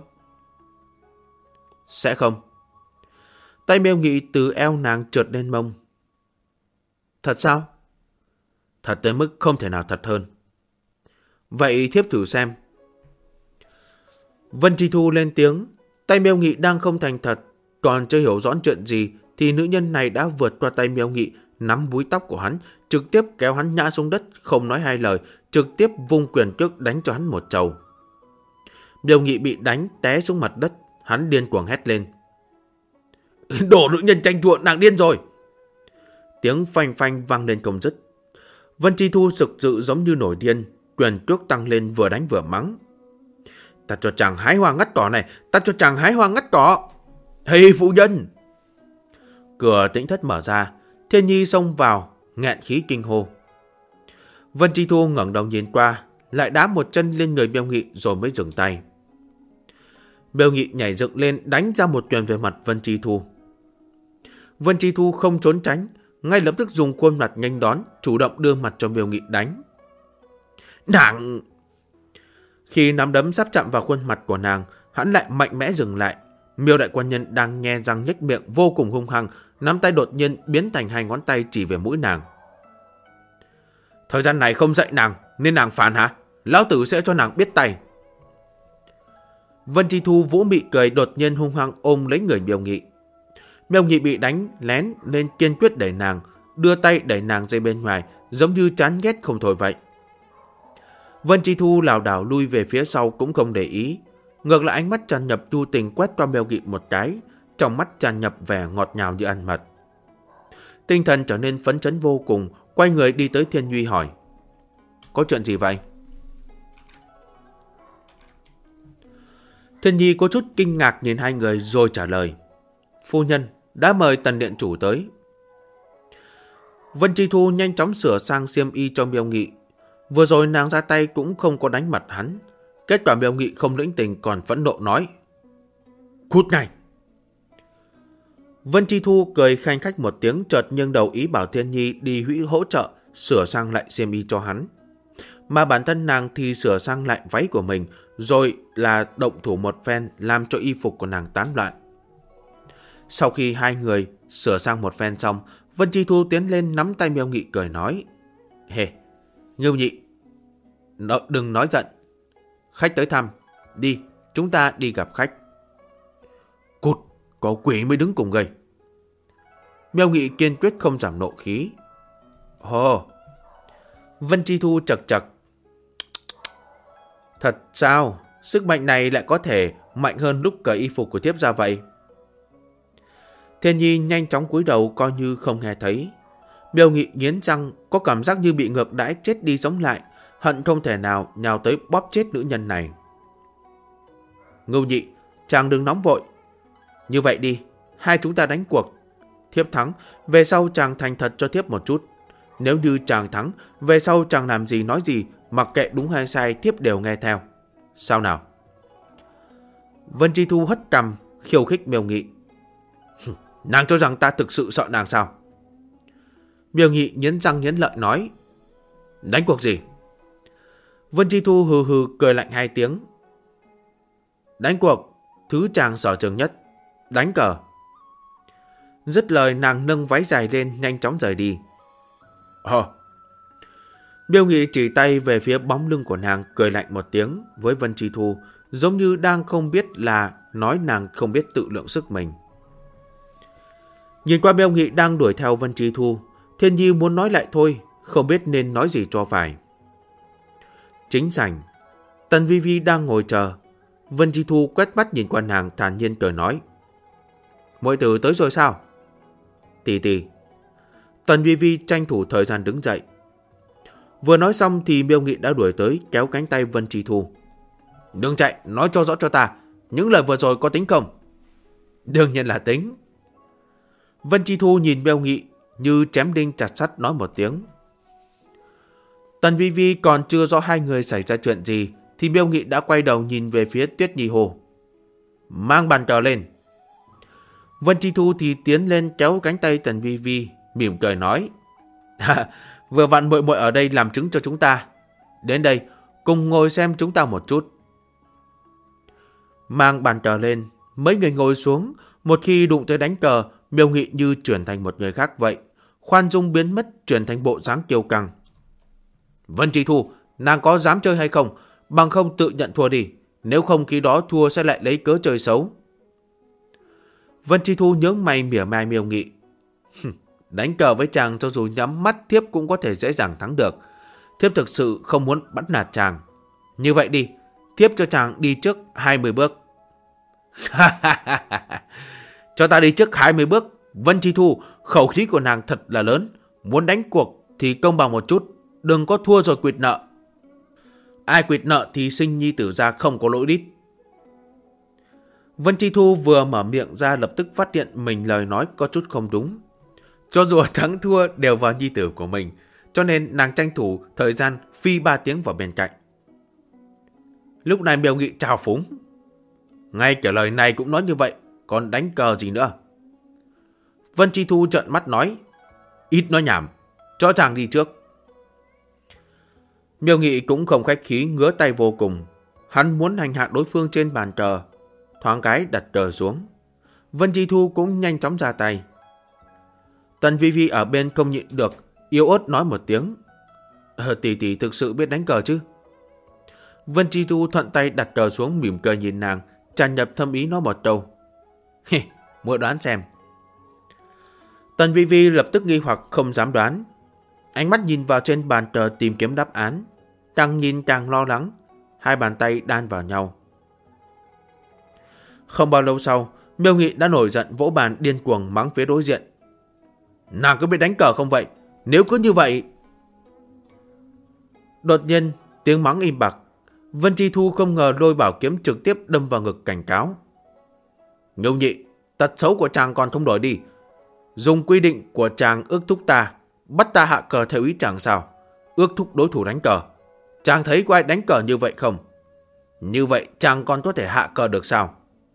A: Sẽ không. Tay Miêu Nghị từ eo nàng trượt lên mông. Thật sao? Thật tới mức không thể nào thật hơn. Vậy thiếp thử xem. Vân Chi Thu lên tiếng. Tay Miêu Nghị đang không thành thật, còn chưa hiểu rõ chuyện gì thì nữ nhân này đã vượt qua tay Miêu Nghị, nắm búi tóc của hắn, trực tiếp kéo hắn ngã xuống đất, không nói hai lời, trực tiếp vung quyền cước đánh cho hắn một trầu. Miêu Nghị bị đánh té xuống mặt đất, hắn điên cuồng hét lên. Đồ nữ nhân tranh chuộng, nàng điên rồi. Tiếng phanh phanh vang lên không dứt. Vân Chi Thu sực dự giống như nổi điên, quyền cước tăng lên vừa đánh vừa mắng. Ta cho chàng hái hoa ngắt cỏ này, ta cho chàng hái hoa ngắt cỏ. Hey phụ nhân! Cửa tĩnh thất mở ra, Thiên Nhi xông vào, nghẹn khí kinh hô. Vân Chi Thu ngẩng đầu nhìn qua, lại đá một chân lên người Miêu Nghị rồi mới dừng tay. Miêu Nghị nhảy dựng lên đánh ra một quyền về mặt Vân Chi Thu. Vân Chi Thu không trốn tránh, ngay lập tức dùng khuôn mặt nghênh đón, chủ động đưa mặt cho Miêu Nghị đánh. Nàng! Khi nắm đấm sắp chạm vào khuôn mặt của nàng, hắn lại mạnh mẽ dừng lại. Miêu đại quan nhân đang nhe răng nhếch miệng vô cùng hung hăng, nắm tay đột nhiên biến thành hai ngón tay chỉ về mũi nàng. Thời gian này không dạy nàng, nên nàng phản hả? Lão tử sẽ cho nàng biết tay. Vân Chi Thu vũ mị cười đột nhiên hung hăng ôm lấy người Miêu Nghị. Miêu Nghị bị đánh lén nên kiên quyết đẩy nàng, đưa tay đẩy nàng ra bên ngoài, giống như chán ghét không thôi vậy. Vân Chi Thu lảo đảo lui về phía sau cũng không để ý, ngược lại ánh mắt tràn nhập nhu tình quét qua Miêu Nghị một cái, trong mắt tràn nhập vẻ ngọt ngào như ăn mật. Tinh thần trở nên phấn chấn vô cùng, quay người đi tới Thiên Nhuy hỏi. Có chuyện gì vậy? Thiên Nhi có chút kinh ngạc nhìn hai người rồi trả lời. Phu nhân đã mời Tần điện chủ tới. Vân Chi Thu nhanh chóng sửa sang xiêm y cho Miêu Nghị. Vừa rồi nàng ra tay cũng không có đánh mặt hắn. Kết quả Miêu Nghị không lĩnh tình còn phẫn nộ nói. Cút ngay! Vân Chi Thu cười khanh khách một tiếng, chợt nghiêng đầu ý bảo Thiên Nhi đi hỗ trợ sửa sang lại xiêm y cho hắn. Mà bản thân nàng thì sửa sang lại váy của mình, rồi là động thủ một phen làm cho y phục của nàng tán loạn. Sau khi hai người sửa sang một phen xong, Vân Chi Thu tiến lên nắm tay Miêu Nghị cười nói. Hề, Ngưu Nhị, đừng nói giận. Khách tới thăm, đi, chúng ta đi gặp khách. Cút, có quỷ mới đứng cùng gây. Miêu Nghị kiên quyết không giảm nộ khí. Ồ, Vân Chi Thu chật chật. Thật sao? Sức mạnh này lại có thể mạnh hơn lúc cởi y phục của thiếp ra vậy? Thiên Nhi nhanh chóng cúi đầu coi như không nghe thấy. Miêu Nghị nghiến răng, có cảm giác như bị ngược đãi chết đi sống lại, hận không thể nào nhào tới bóp chết nữ nhân này. Ngưu Nhị, chàng đừng nóng vội. Như vậy đi, hai chúng ta đánh cuộc. Thiếp thắng, về sau chàng thành thật cho thiếp một chút. Nếu như chàng thắng, về sau chàng làm gì nói gì, mặc kệ đúng hay sai thiếp đều nghe theo. Sao nào? Vân Chi Thu hất cằm, khiêu khích Miêu Nghị. Nàng cho rằng ta thực sự sợ nàng sao? Miêu Nghị nghiến răng nghiến lợi nói. Đánh cuộc gì? Vân Chi Thu hừ hừ cười lạnh hai tiếng. Đánh cuộc, thứ chàng sở trường nhất. Đánh cờ. Dứt lời nàng nâng váy dài lên nhanh chóng rời đi. Miêu Nghị chỉ tay về phía bóng lưng của nàng, cười lạnh một tiếng với Vân Chi Thu, giống như đang không biết là nói nàng không biết tự lượng sức mình. Nhìn qua Miêu Nghị đang đuổi theo Vân Chi Thu, Thiên Nhi muốn nói lại thôi, không biết nên nói gì cho phải. Chính sảnh, Tần Vi Vi đang ngồi chờ. Vân Chi Thu quét mắt nhìn qua nàng thản nhiên cười nói. Muội tử tới rồi sao? Tỷ tỷ. Tần Vi Vi tranh thủ thời gian đứng dậy. Vừa nói xong thì Miêu Nghị đã đuổi tới kéo cánh tay Vân Chi Thu. Đừng chạy, nói cho rõ cho ta, những lời vừa rồi có tính không? Đương nhiên là tính. Vân Chi Thu nhìn Miêu Nghị như chém đinh chặt sắt nói một tiếng. Tần Vi Vi còn chưa rõ hai người xảy ra chuyện gì thì Miêu Nghị đã quay đầu nhìn về phía Tuyết Nhi hồ. Mang bàn cờ lên. Vân Chi Thu thì tiến lên kéo cánh tay Tần Vi Vi, mỉm cười nói. Vừa vặn muội muội ở đây làm chứng cho chúng ta. Đến đây, cùng ngồi xem chúng ta một chút. Mang bàn cờ lên, mấy người ngồi xuống. Một khi đụng tới đánh cờ, Miêu Nghị như chuyển thành một người khác vậy. Khoan dung biến mất, chuyển thành bộ dáng kiêu căng. Vân Chi Thu, nàng có dám chơi hay không? Bằng không tự nhận thua đi. Nếu không khi đó thua sẽ lại lấy cớ chơi xấu. Vân Chi Thu nhướng mày mỉa mai Miêu Nghị. Đánh cờ với chàng cho dù nhắm mắt thiếp cũng có thể dễ dàng thắng được. Thiếp thực sự không muốn bắt nạt chàng. Như vậy đi, thiếp cho chàng đi trước 20 bước. Cho ta đi trước 20 bước. Vân Chi Thu, khẩu khí của nàng thật là lớn. Muốn đánh cuộc thì công bằng một chút, đừng có thua rồi quỵt nợ. Ai quỵt nợ thì sinh nhi tử ra không có lỗi đít. Vân Chi Thu vừa mở miệng ra lập tức phát hiện mình lời nói có chút không đúng. Cho dù thắng thua đều vào nhi tử của mình, cho nên nàng tranh thủ thời gian phi 3 tiếng vào bên cạnh. Lúc này Miêu Nghị trào phúng. Ngay cả lời này cũng nói như vậy, còn đánh cờ gì nữa? Vân Chi Thu trợn mắt nói. Ít nói nhảm, cho chàng đi trước. Miêu Nghị cũng không khách khí, ngứa tay vô cùng. Hắn muốn hành hạ đối phương trên bàn cờ. Thoáng cái đặt cờ xuống. Vân Chi Thu cũng nhanh chóng ra tay. Tần Vi Vi ở bên không nhịn được, yếu ớt nói một tiếng. Tỷ thực sự biết đánh cờ chứ? Vân Chi Thu thuận tay đặt cờ xuống, mỉm cười nhìn nàng, tràn nhập thâm ý nói một câu. Muội đoán xem. Tần Vi Vi lập tức nghi hoặc không dám đoán. Ánh mắt nhìn vào trên bàn cờ tìm kiếm đáp án. Càng nhìn càng lo lắng. Hai bàn tay đan vào nhau. Không bao lâu sau, Miêu Nghị đã nổi giận vỗ bàn điên cuồng mắng phía đối diện. Nàng có biết đánh cờ không vậy? Nếu cứ như vậy... Đột nhiên, tiếng mắng im bặt. Vân Chi Thu không ngờ lôi bảo kiếm trực tiếp đâm vào ngực cảnh cáo. Miêu Nhị, tật xấu của chàng còn không đổi đi. Dùng quy định của chàng ước thúc ta, bắt ta hạ cờ theo ý chàng sao? Ước thúc đối thủ đánh cờ. Chàng thấy có ai đánh cờ như vậy không? Như vậy chàng còn có thể hạ cờ được sao?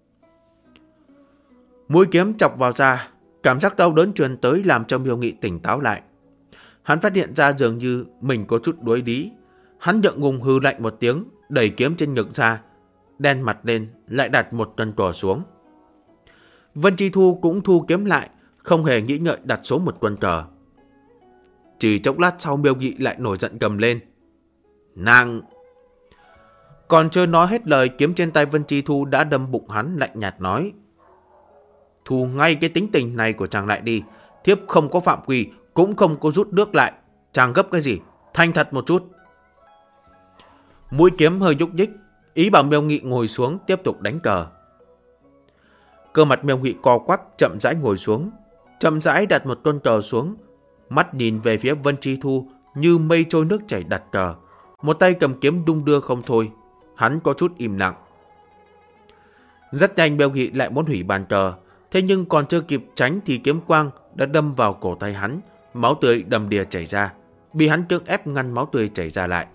A: Mũi kiếm chọc vào da, cảm giác đau đớn truyền tới làm cho Miêu Nghị tỉnh táo lại. Hắn phát hiện ra dường như mình có chút đuối lý. Hắn ngượng ngùng hừ lạnh một tiếng, đẩy kiếm trên ngực ra, đen mặt lên, lại đặt một chân cờ xuống. Vân Chi Thu cũng thu kiếm lại, không hề nghĩ ngợi đặt xuống một quân cờ. Chỉ chốc lát sau, Miêu Nghị lại nổi giận gầm lên. Nàng... Còn chưa nói hết lời, kiếm trên tay Vân Chi Thu đã đâm bụng hắn, lạnh nhạt nói. Thu ngay cái tính tình này của chàng lại đi. Thiếp không có phạm quy, cũng không có rút nước lại. Chàng gấp cái gì? Thành thật một chút. Mũi kiếm hơi nhúc nhích, ý bảo Miêu Nghị ngồi xuống tiếp tục đánh cờ. Cơ mặt Miêu Nghị co quắp, chậm rãi ngồi xuống, chậm rãi đặt một con cờ xuống, mắt nhìn về phía Vân Chi Thu như mây trôi nước chảy đặt cờ, một tay cầm kiếm đung đưa không thôi. Hắn có chút im lặng. Rất nhanh Miêu Nghị lại muốn hủy bàn cờ, thế nhưng còn chưa kịp tránh thì kiếm quang đã đâm vào cổ tay hắn, máu tươi đầm đìa chảy ra, bị hắn cưỡng ép ngăn máu tươi chảy ra lại.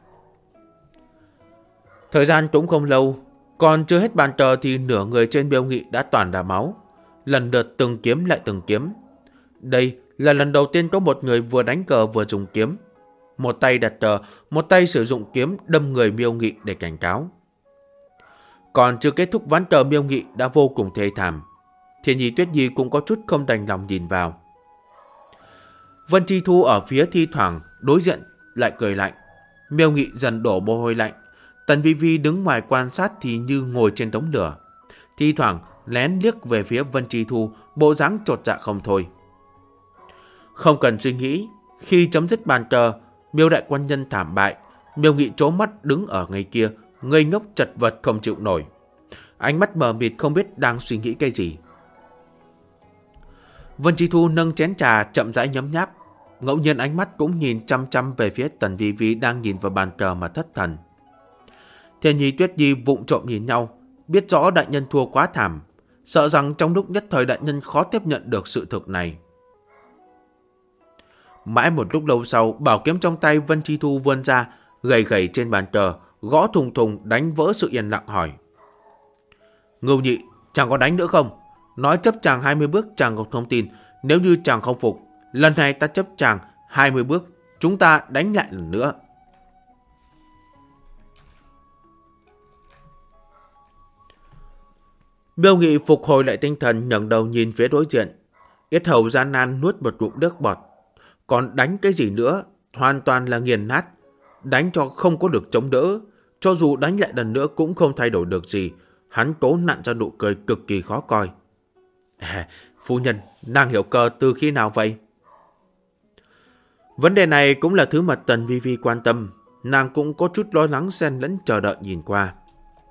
A: Thời gian cũng không lâu, còn chưa hết bàn cờ thì nửa người trên Miêu Nghị đã toàn là máu, lần lượt từng kiếm lại từng kiếm. Đây là lần đầu tiên có một người vừa đánh cờ vừa dùng kiếm, một tay đặt cờ, một tay sử dụng kiếm đâm người Miêu Nghị để cảnh cáo. Còn chưa kết thúc ván cờ, Miêu Nghị đã vô cùng thê thảm. Thiên Nhi Tuyết Nhi cũng có chút không đành lòng nhìn vào. Vân Chi Thu ở phía thi thoảng đối diện lại cười lạnh. Miêu Nghị dần đổ mồ hôi lạnh. Tần Vi Vi đứng ngoài quan sát thì như ngồi trên đống lửa, thi thoảng lén liếc về phía Vân Chi Thu, bộ dáng chột dạ không thôi. Không cần suy nghĩ, khi chấm dứt bàn cờ, Miêu đại quan nhân thảm bại. Miêu Nghị trố mắt đứng ở ngay kia, ngây ngốc chật vật không chịu nổi, ánh mắt mờ mịt không biết đang suy nghĩ cái gì. Vân Chi Thu nâng chén trà chậm rãi nhấm nháp, ngẫu nhiên ánh mắt cũng nhìn chăm chăm về phía Tần Vi Vi đang nhìn vào bàn cờ mà thất thần. Thiên Nhi Tuyết Nhi vụng trộm nhìn nhau, biết rõ đại nhân thua quá thảm, sợ rằng trong lúc nhất thời đại nhân khó tiếp nhận được sự thực này. Mãi một lúc lâu sau, bảo kiếm trong tay Vân Chi Thu vươn ra, gầy gầy trên bàn cờ, gõ thùng thùng đánh vỡ sự yên lặng hỏi. Ngưu Nhị, chàng có đánh nữa không? Nói chấp chàng 20 bước chàng không thông tin, nếu như chàng không phục, lần này ta chấp chàng 20 bước, chúng ta đánh lại lần nữa. Miêu Nghị phục hồi lại tinh thần, ngẩng đầu nhìn phía đối diện, yết hầu gian nan nuốt một ngụm nước bọt. Còn đánh cái gì nữa, hoàn toàn là nghiền nát, đánh cho không có được chống đỡ, cho dù đánh lại lần nữa cũng không thay đổi được gì. Hắn cố nặn ra nụ cười cực kỳ khó coi. Phu nhân, nàng hiểu cờ từ khi nào vậy? Vấn đề này cũng là thứ mà Tần Vi Vi quan tâm, nàng cũng có chút lo lắng xen lẫn chờ đợi nhìn qua.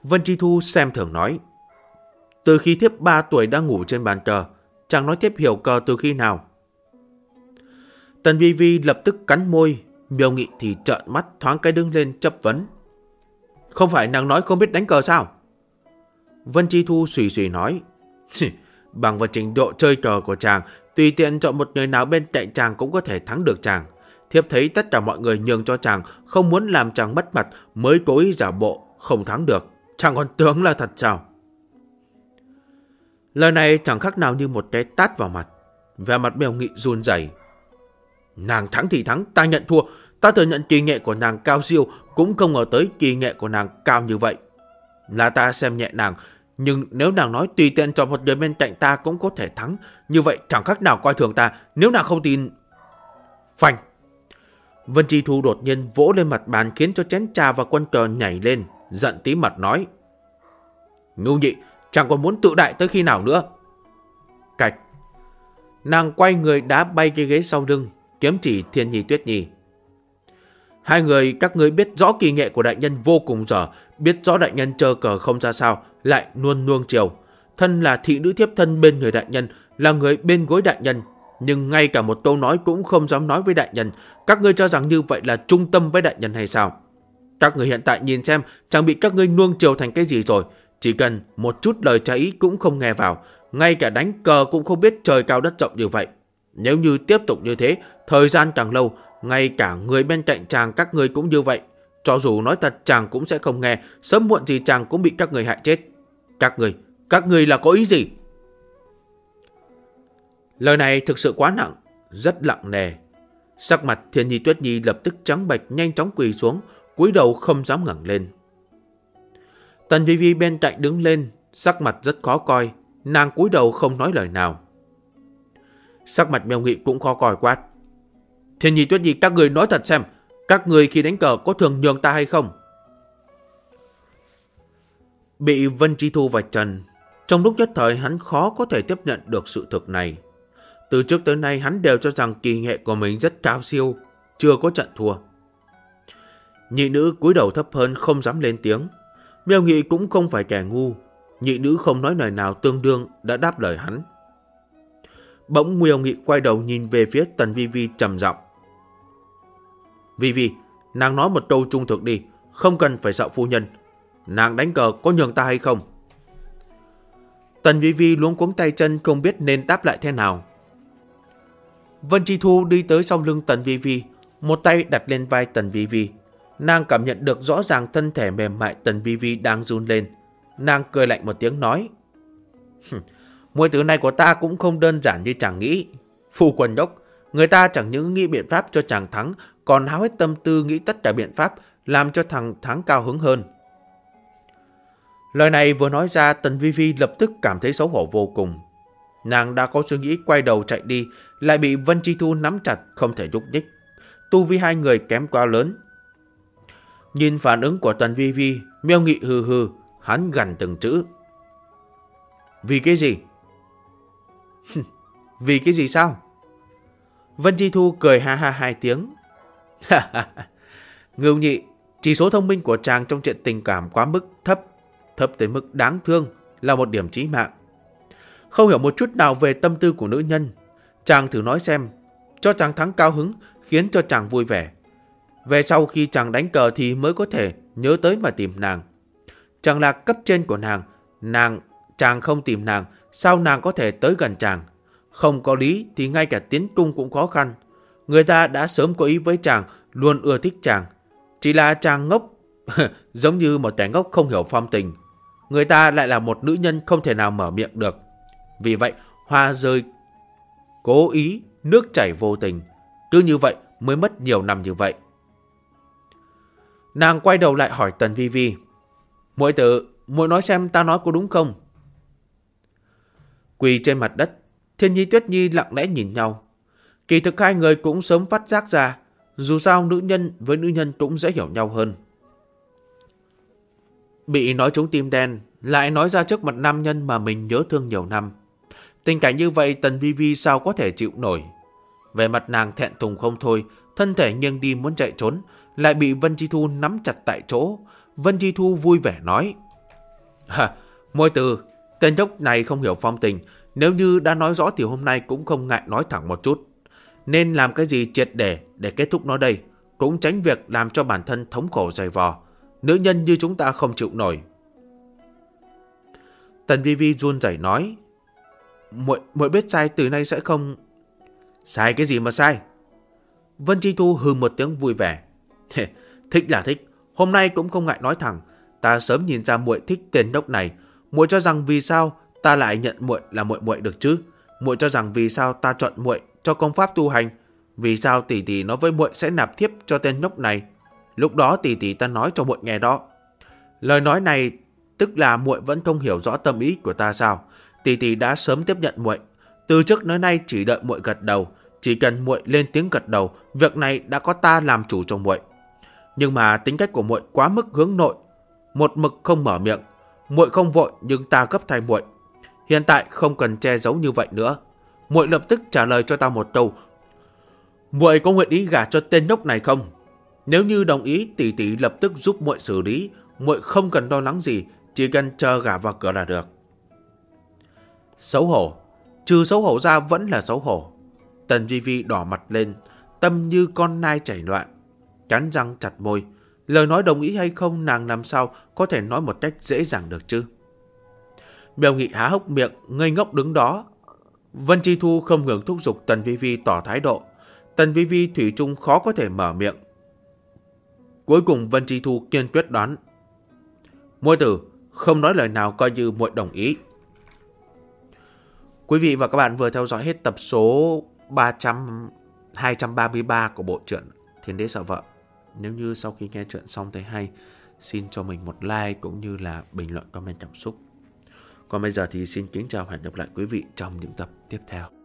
A: Vân Chi Thu xem thường nói. Từ khi thiếp 3 tuổi đã ngủ trên bàn cờ, chàng nói thiếp hiểu cờ từ khi nào? Tần Vi Vi lập tức cắn môi, Miêu Nghị thì trợn mắt thoáng cái đứng lên chất vấn. Không phải nàng nói không biết đánh cờ sao? Vân Chi Thu xùy xùy nói. Bằng vào trình độ chơi cờ của chàng, tùy tiện chọn một người nào bên cạnh chàng cũng có thể thắng được chàng. Thiếp thấy tất cả mọi người nhường cho chàng, không muốn làm chàng mất mặt mới cố ý giả bộ, không thắng được. Chàng còn tưởng là thật sao? Lời này chẳng khác nào như một cái tát vào mặt. Vẻ mặt Miêu Nghị run rẩy. Nàng thắng thì thắng, ta nhận thua. Ta thừa nhận kỳ nghệ của nàng cao siêu, cũng không ngờ tới kỳ nghệ của nàng cao như vậy. Là ta xem nhẹ nàng, nhưng nếu nàng nói tùy tiện chọn một người bên cạnh ta cũng có thể thắng, như vậy chẳng khác nào coi thường ta. Nếu nàng không tin... Phanh! Vân Chi Thu đột nhiên vỗ lên mặt bàn khiến cho chén trà và quân cờ nhảy lên, giận tím mặt nói. Ngu nhị, chàng còn muốn tự đại tới khi nào nữa? Cạch! Nàng quay người đá bay cái ghế sau lưng, kiếm chỉ Thiên Nhi Tuyết Nhi. Hai người các ngươi biết rõ kỳ nghệ của đại nhân vô cùng dở, biết rõ đại nhân chơi cờ không ra sao, lại luôn nuông chiều. Thân là thị nữ thiếp thân bên người đại nhân, là người bên gối đại nhân, nhưng ngay cả một câu nói cũng không dám nói với đại nhân. Các ngươi cho rằng như vậy là trung tâm với đại nhân hay sao? Các người hiện tại nhìn xem, chẳng bị các ngươi nuông chiều thành cái gì rồi. Chỉ cần một chút lời trái ý cũng không nghe vào, ngay cả đánh cờ cũng không biết trời cao đất rộng như vậy. Nếu như tiếp tục như thế, thời gian càng lâu, ngay cả người bên cạnh chàng các ngươi cũng như vậy. Cho dù nói thật chàng cũng sẽ không nghe, sớm muộn gì chàng cũng bị các người hại chết. Các người là có ý gì? Lời này thực sự quá nặng, rất nặng nề. Sắc mặt Thiên Nhi Tuyết Nhi lập tức trắng bệch, nhanh chóng quỳ xuống, cúi đầu không dám ngẩng lên. Tần Vi Vi bên cạnh đứng lên, sắc mặt rất khó coi, nàng cúi đầu không nói lời nào. Sắc mặt Miêu Nghị cũng khó coi quát. Thiên Nhi Tuyết Nhi, các người nói thật xem, các người khi đánh cờ có thường nhường ta hay không? Bị Vân Chi Thu vạch trần, trong lúc nhất thời hắn khó có thể tiếp nhận được sự thực này. Từ trước tới nay hắn đều cho rằng kỳ nghệ của mình rất cao siêu, chưa có trận thua. Nhị nữ cúi đầu thấp hơn không dám lên tiếng. Miêu Nghị cũng không phải kẻ ngu, nhị nữ không nói lời nào tương đương đã đáp lời hắn. Bỗng Miêu Nghị quay đầu nhìn về phía Tần Vi Vi trầm giọng. Vi Vi, nàng nói một câu trung thực đi, không cần phải sợ phu nhân. Nàng đánh cờ có nhường ta hay không? Tần Vi Vi luống cuống tay chân không biết nên đáp lại thế nào. Vân Chi Thu đi tới sau lưng Tần Vi Vi, một tay đặt lên vai Tần Vi Vi. Nàng cảm nhận được rõ ràng thân thể mềm mại Tần Vi Vi đang run lên. Nàng cười lạnh một tiếng nói. Muội tử này của ta cũng không đơn giản như chàng nghĩ. Phu quân nhóc, người ta chẳng những nghĩ biện pháp cho chàng thắng, còn háo hết tâm tư nghĩ tất cả biện pháp làm cho thằng thắng cao hứng hơn. Lời này vừa nói ra, Tần Vi Vi lập tức cảm thấy xấu hổ vô cùng. Nàng đã có suy nghĩ quay đầu chạy đi, lại bị Vân Chi Thu nắm chặt không thể nhúc nhích. Tu vi hai người kém quá lớn. Nhìn phản ứng của Tần Vi Vi, Miêu Nghị hừ hừ, hắn gằn từng chữ. Vì cái gì? Vì cái gì sao? Vân Chi Thu cười ha ha hai tiếng. Ngưu Nhị, chỉ số thông minh của chàng trong chuyện tình cảm quá mức thấp tới mức đáng thương, là một điểm chí mạng. Không hiểu một chút nào về tâm tư của nữ nhân. Chàng thử nói xem, cho chàng thắng cao hứng, khiến cho chàng vui vẻ. Về sau khi chàng đánh cờ thì mới có thể nhớ tới mà tìm nàng. Chàng là cấp trên của nàng, chàng không tìm nàng, sao nàng có thể tới gần chàng? Không có lý thì ngay cả tiến cung cũng khó khăn. Người ta đã sớm có ý với chàng, luôn ưa thích chàng. Chỉ là chàng ngốc, giống như một kẻ ngốc không hiểu phong tình. Người ta lại là một nữ nhân không thể nào mở miệng được. Vì vậy, hoa rơi cố ý, nước chảy vô tình. Cứ như vậy mới mất nhiều năm như vậy. Nàng quay đầu lại hỏi Tần Vi Vi. Muội tử, muội nói xem ta nói có đúng không? Quỳ trên mặt đất, Thiên Nhi Tuyết Nhi lặng lẽ nhìn nhau. Kỳ thực hai người cũng sớm phát giác ra, dù sao nữ nhân với nữ nhân cũng dễ hiểu nhau hơn. Bị nói trúng tim đen, lại nói ra trước mặt nam nhân mà mình nhớ thương nhiều năm. Tình cảnh như vậy Tần Vi Vi sao có thể chịu nổi. Về mặt nàng thẹn thùng không thôi, thân thể nghiêng đi muốn chạy trốn, lại bị Vân Chi Thu nắm chặt tại chỗ. Vân Chi Thu vui vẻ nói. Muội Tử, tên nhóc này không hiểu phong tình. Nếu như đã nói rõ thì hôm nay cũng không ngại nói thẳng một chút. Nên làm cái gì triệt để kết thúc nó đây. Cũng tránh việc làm cho bản thân thống khổ dày vò. Nữ nhân như chúng ta không chịu nổi. Tần Vi Vi run rẩy nói. Muội biết sai, từ nay sẽ không... Sai cái gì mà sai? Vân Chi Thu hừ một tiếng vui vẻ. Thích là thích, hôm nay cũng không ngại nói thẳng. Ta sớm nhìn ra muội thích tên nhóc này. Muội cho rằng vì sao ta lại nhận muội là muội được chứ? Muội cho rằng vì sao ta chọn muội cho công pháp tu hành? Vì sao tỷ tỷ nói với muội sẽ nạp thiếp cho tên nhóc này? Lúc đó tỷ tỷ ta nói cho muội nghe đó. Lời nói này tức là muội vẫn không hiểu rõ tâm ý của ta sao? Tỷ tỷ đã sớm tiếp nhận muội. Từ trước đến nay chỉ đợi muội gật đầu. Chỉ cần muội lên tiếng gật đầu, việc này đã có ta làm chủ cho muội. Nhưng mà tính cách của muội quá mức hướng nội, một mực không mở miệng. Muội không vội nhưng ta gấp thay muội. Hiện tại không cần che giấu như vậy nữa. Muội lập tức trả lời cho ta một câu. Muội có nguyện ý gả cho tên nhóc này không? Nếu như đồng ý, tỷ tỷ lập tức giúp muội xử lý. Muội không cần lo lắng gì, chỉ cần chờ gả vào cửa là được. Xấu hổ, trừ xấu hổ ra vẫn là xấu hổ. Tần Vi Vi đỏ mặt lên, tâm như con nai chảy loạn, cắn răng chặt môi. Lời nói đồng ý hay không nàng làm sao có thể nói một cách dễ dàng được chứ? Miêu Nghị há hốc miệng, ngây ngốc đứng đó. Vân Chi Thu không ngừng thúc giục Tần Vi Vi tỏ thái độ. Tần Vi Vi thủy chung khó có thể mở miệng. Cuối cùng Vân Chi Thu kiên quyết đoán. Muội Tử, không nói lời nào coi như muội đồng ý. Quý vị và các bạn vừa theo dõi hết tập số 233 của bộ truyện Thiên Đế Sợ Vợ. Nếu như sau khi nghe truyện xong thấy hay, xin cho mình một like cũng như là bình luận comment cảm xúc. Còn bây giờ thì xin kính chào và hẹn gặp lại quý vị trong những tập tiếp theo.